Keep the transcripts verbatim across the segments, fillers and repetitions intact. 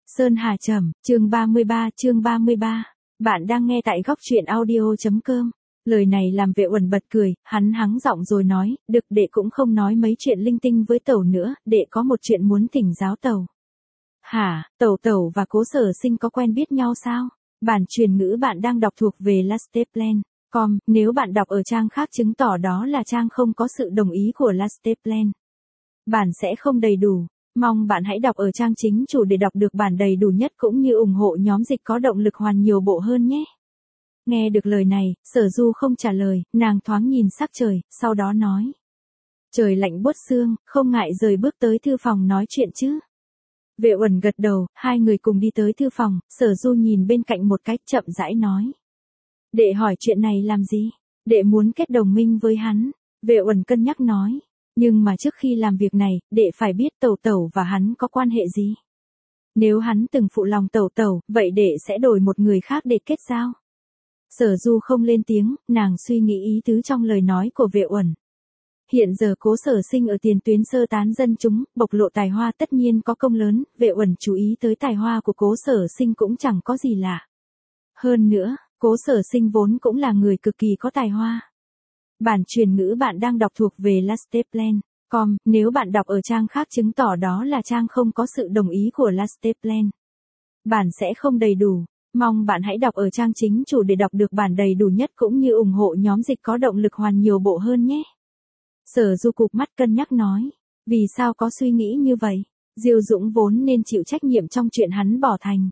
Sơn Hà Trầm, chương ba mươi ba, chương ba mươi ba. Bạn đang nghe tại góc truyện audio.com. Lời này làm Vệ Uẩn bật cười, hắn hắng giọng rồi nói, được, đệ cũng không nói mấy chuyện linh tinh với tẩu nữa, đệ có một chuyện muốn thỉnh giáo tẩu. Hả, tẩu tẩu và Cố Sở Sinh có quen biết nhau sao? Bản truyền ngữ bạn đang đọc thuộc về Lasteplan. Com, nếu bạn đọc ở trang khác chứng tỏ đó là trang không có sự đồng ý của Lasteplan. Bản sẽ không đầy đủ. Mong bạn hãy đọc ở trang chính chủ để đọc được bản đầy đủ nhất cũng như ủng hộ nhóm dịch có động lực hoàn nhiều bộ hơn nhé. Nghe được lời này, Sở Du không trả lời, nàng thoáng nhìn sắc trời, sau đó nói. Trời lạnh buốt xương, không ngại rời bước tới thư phòng nói chuyện chứ. Vệ Uẩn gật đầu, hai người cùng đi tới thư phòng, Sở Du nhìn bên cạnh một cách chậm rãi nói. Đệ hỏi chuyện này làm gì? Đệ muốn kết đồng minh với hắn. Vệ Uẩn cân nhắc nói. Nhưng mà trước khi làm việc này, đệ phải biết tẩu tẩu và hắn có quan hệ gì. Nếu hắn từng phụ lòng tẩu tẩu, vậy đệ sẽ đổi một người khác để kết giao. Sở Du không lên tiếng, nàng suy nghĩ ý tứ trong lời nói của Vệ Uẩn. Hiện giờ Cố Sở Sinh ở tiền tuyến sơ tán dân chúng, bộc lộ tài hoa tất nhiên có công lớn, Vệ Uẩn chú ý tới tài hoa của Cố Sở Sinh cũng chẳng có gì lạ. Hơn nữa, Cố Sở Sinh vốn cũng là người cực kỳ có tài hoa. Bản truyền ngữ bạn đang đọc thuộc về Lasteplan. Com, nếu bạn đọc ở trang khác chứng tỏ đó là trang không có sự đồng ý của Lasteplan. Bản sẽ không đầy đủ. Mong bạn hãy đọc ở trang chính chủ để đọc được bản đầy đủ nhất cũng như ủng hộ nhóm dịch có động lực hoàn nhiều bộ hơn nhé. Sở Du cụp mắt cân nhắc nói. Vì sao có suy nghĩ như vậy? Diêu Dũng vốn nên chịu trách nhiệm trong chuyện hắn bỏ thành.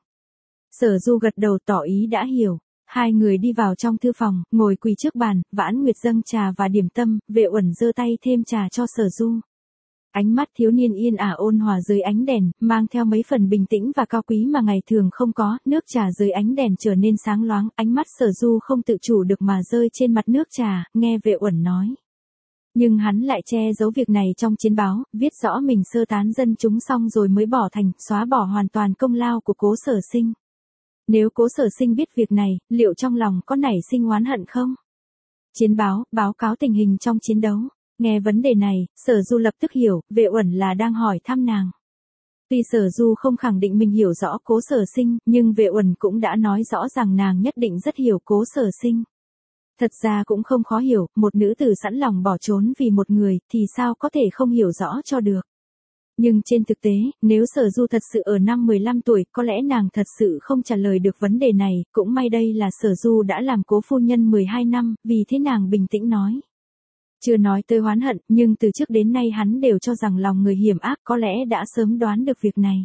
Sở Du gật đầu tỏ ý đã hiểu. Hai người đi vào trong thư phòng, ngồi quỳ trước bàn, Vãn Nguyệt dâng trà và điểm tâm, Vệ Uẩn giơ tay thêm trà cho Sở Du. Ánh mắt thiếu niên yên ả ôn hòa dưới ánh đèn, mang theo mấy phần bình tĩnh và cao quý mà ngày thường không có, nước trà dưới ánh đèn trở nên sáng loáng, ánh mắt Sở Du không tự chủ được mà rơi trên mặt nước trà, nghe Vệ Uẩn nói. Nhưng hắn lại che giấu việc này trong chiến báo, viết rõ mình sơ tán dân chúng xong rồi mới bỏ thành, xóa bỏ hoàn toàn công lao của Cố Sở Sinh. Nếu Cố Sở Sinh biết việc này, liệu trong lòng có nảy sinh oán hận không? Chiến báo, báo cáo tình hình trong chiến đấu. Nghe vấn đề này, Sở Du lập tức hiểu, Vệ Uẩn là đang hỏi thăm nàng. Tuy Sở Du không khẳng định mình hiểu rõ Cố Sở Sinh, nhưng Vệ Uẩn cũng đã nói rõ rằng nàng nhất định rất hiểu Cố Sở Sinh. Thật ra cũng không khó hiểu, một nữ tử sẵn lòng bỏ trốn vì một người, thì sao có thể không hiểu rõ cho được. Nhưng trên thực tế, nếu Sở Du thật sự ở năm mười lăm tuổi, có lẽ nàng thật sự không trả lời được vấn đề này, cũng may đây là Sở Du đã làm cố phu nhân mười hai năm, vì thế nàng bình tĩnh nói. Chưa nói tới oán hận, nhưng từ trước đến nay hắn đều cho rằng lòng người hiểm ác có lẽ đã sớm đoán được việc này.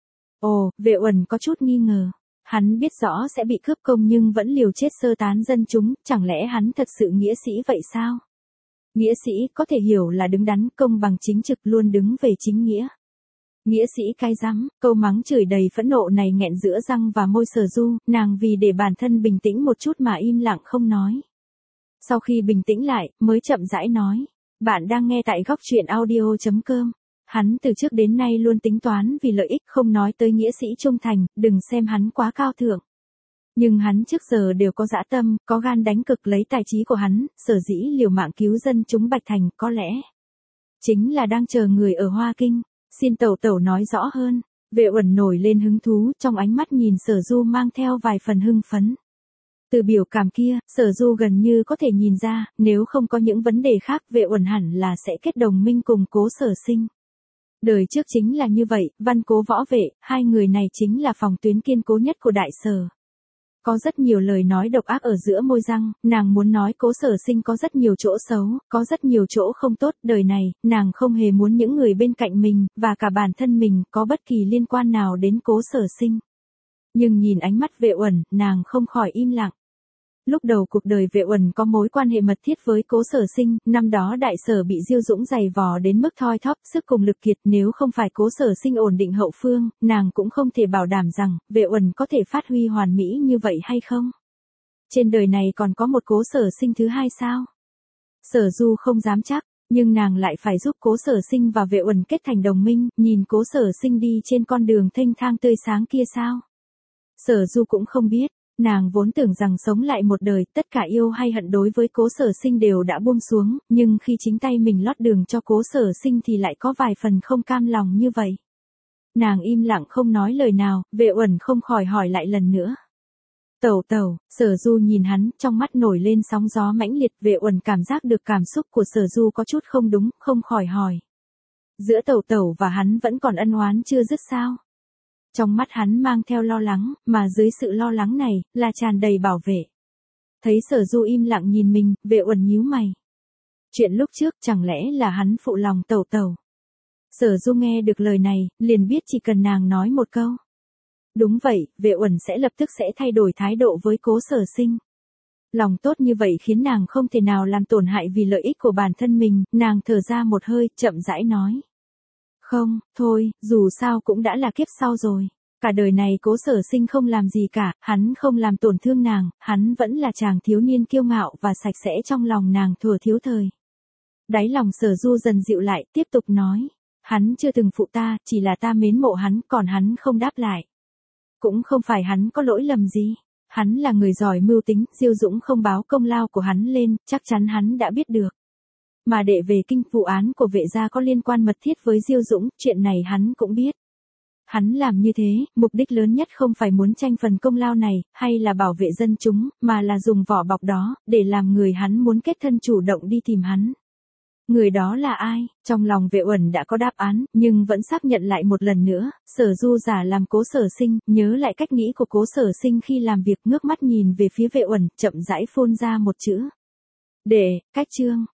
Ồ, Vệ Uẩn có chút nghi ngờ. Hắn biết rõ sẽ bị cướp công nhưng vẫn liều chết sơ tán dân chúng, chẳng lẽ hắn thật sự nghĩa sĩ vậy sao? Nghĩa sĩ có thể hiểu là đứng đắn, công bằng chính trực, luôn đứng về chính nghĩa. Nghĩa sĩ cay rắm, câu mắng chửi đầy phẫn nộ này nghẹn giữa răng và môi Sở Du, nàng vì để bản thân bình tĩnh một chút mà im lặng không nói. Sau khi bình tĩnh lại, mới chậm rãi nói. Bạn đang nghe tại góc truyện audio.com. Hắn từ trước đến nay luôn tính toán vì lợi ích, không nói tới nghĩa sĩ trung thành, đừng xem hắn quá cao thượng. Nhưng hắn trước giờ đều có dã tâm, có gan đánh cực lấy tài trí của hắn, sở dĩ liều mạng cứu dân chúng Bạch Thành, có lẽ chính là đang chờ người ở Hoa Kinh. Xin tẩu tẩu nói rõ hơn. Vệ Uẩn nổi lên hứng thú, trong ánh mắt nhìn Sở Du mang theo vài phần hưng phấn. Từ biểu cảm kia, Sở Du gần như có thể nhìn ra, nếu không có những vấn đề khác, Vệ Uẩn hẳn là sẽ kết đồng minh cùng Cố Sở Sinh. Đời trước chính là như vậy, Văn Cố Võ Vệ, hai người này chính là phòng tuyến kiên cố nhất của Đại Sở. Có rất nhiều lời nói độc ác ở giữa môi răng, nàng muốn nói Cố Sở Sinh có rất nhiều chỗ xấu, có rất nhiều chỗ không tốt, đời này, nàng không hề muốn những người bên cạnh mình, và cả bản thân mình, có bất kỳ liên quan nào đến Cố Sở Sinh. Nhưng nhìn ánh mắt Vệ Uẩn, nàng không khỏi im lặng. Lúc đầu cuộc đời Vệ Uẩn có mối quan hệ mật thiết với Cố Sở Sinh, năm đó Đại Sở bị Diêu Dũng giày vò đến mức thoi thóp, sức cùng lực kiệt, nếu không phải Cố Sở Sinh ổn định hậu phương, nàng cũng không thể bảo đảm rằng, Vệ Uẩn có thể phát huy hoàn mỹ như vậy hay không. Trên đời này còn có một Cố Sở Sinh thứ hai sao? Sở Du không dám chắc, nhưng nàng lại phải giúp Cố Sở Sinh và Vệ Uẩn kết thành đồng minh, nhìn Cố Sở Sinh đi trên con đường thênh thang tươi sáng kia sao? Sở Du cũng không biết. Nàng vốn tưởng rằng sống lại một đời, tất cả yêu hay hận đối với Cố Sở Sinh đều đã buông xuống, nhưng khi chính tay mình lót đường cho Cố Sở Sinh thì lại có vài phần không cam lòng như vậy. Nàng im lặng không nói lời nào, Vệ Uẩn không khỏi hỏi lại lần nữa. Tẩu tẩu, Sở Du nhìn hắn, trong mắt nổi lên sóng gió mãnh liệt, Vệ Uẩn cảm giác được cảm xúc của Sở Du có chút không đúng, không khỏi hỏi. Giữa tẩu tẩu và hắn vẫn còn ân oán chưa dứt sao? Trong mắt hắn mang theo lo lắng, mà dưới sự lo lắng này, là tràn đầy bảo vệ. Thấy Sở Du im lặng nhìn mình, Vệ Uẩn nhíu mày. Chuyện lúc trước chẳng lẽ là hắn phụ lòng tẩu tẩu? Sở Du nghe được lời này, liền biết chỉ cần nàng nói một câu. Đúng vậy, Vệ Uẩn sẽ lập tức sẽ thay đổi thái độ với Cố Sở Sinh. Lòng tốt như vậy khiến nàng không thể nào làm tổn hại vì lợi ích của bản thân mình, nàng thở ra một hơi, chậm rãi nói. Không, thôi, dù sao cũng đã là kiếp sau rồi. Cả đời này Cố Sở Sinh không làm gì cả, hắn không làm tổn thương nàng, hắn vẫn là chàng thiếu niên kiêu ngạo và sạch sẽ trong lòng nàng thuở thiếu thời. Đáy lòng Sở Du dần dịu lại, tiếp tục nói. Hắn chưa từng phụ ta, chỉ là ta mến mộ hắn, còn hắn không đáp lại. Cũng không phải hắn có lỗi lầm gì. Hắn là người giỏi mưu tính, Diêu Dũng không báo công lao của hắn lên, chắc chắn hắn đã biết được. Mà đệ về kinh, vụ án của Vệ gia có liên quan mật thiết với Diêu Dũng, chuyện này hắn cũng biết. Hắn làm như thế, mục đích lớn nhất không phải muốn tranh phần công lao này, hay là bảo vệ dân chúng, mà là dùng vỏ bọc đó, để làm người hắn muốn kết thân chủ động đi tìm hắn. Người đó là ai? Trong lòng Vệ Uẩn đã có đáp án, nhưng vẫn xác nhận lại một lần nữa, Sở Du giả làm Cố Sở Sinh, nhớ lại cách nghĩ của Cố Sở Sinh khi làm việc, ngước mắt nhìn về phía Vệ Uẩn, chậm rãi phun ra một chữ. Đệ, cách chương.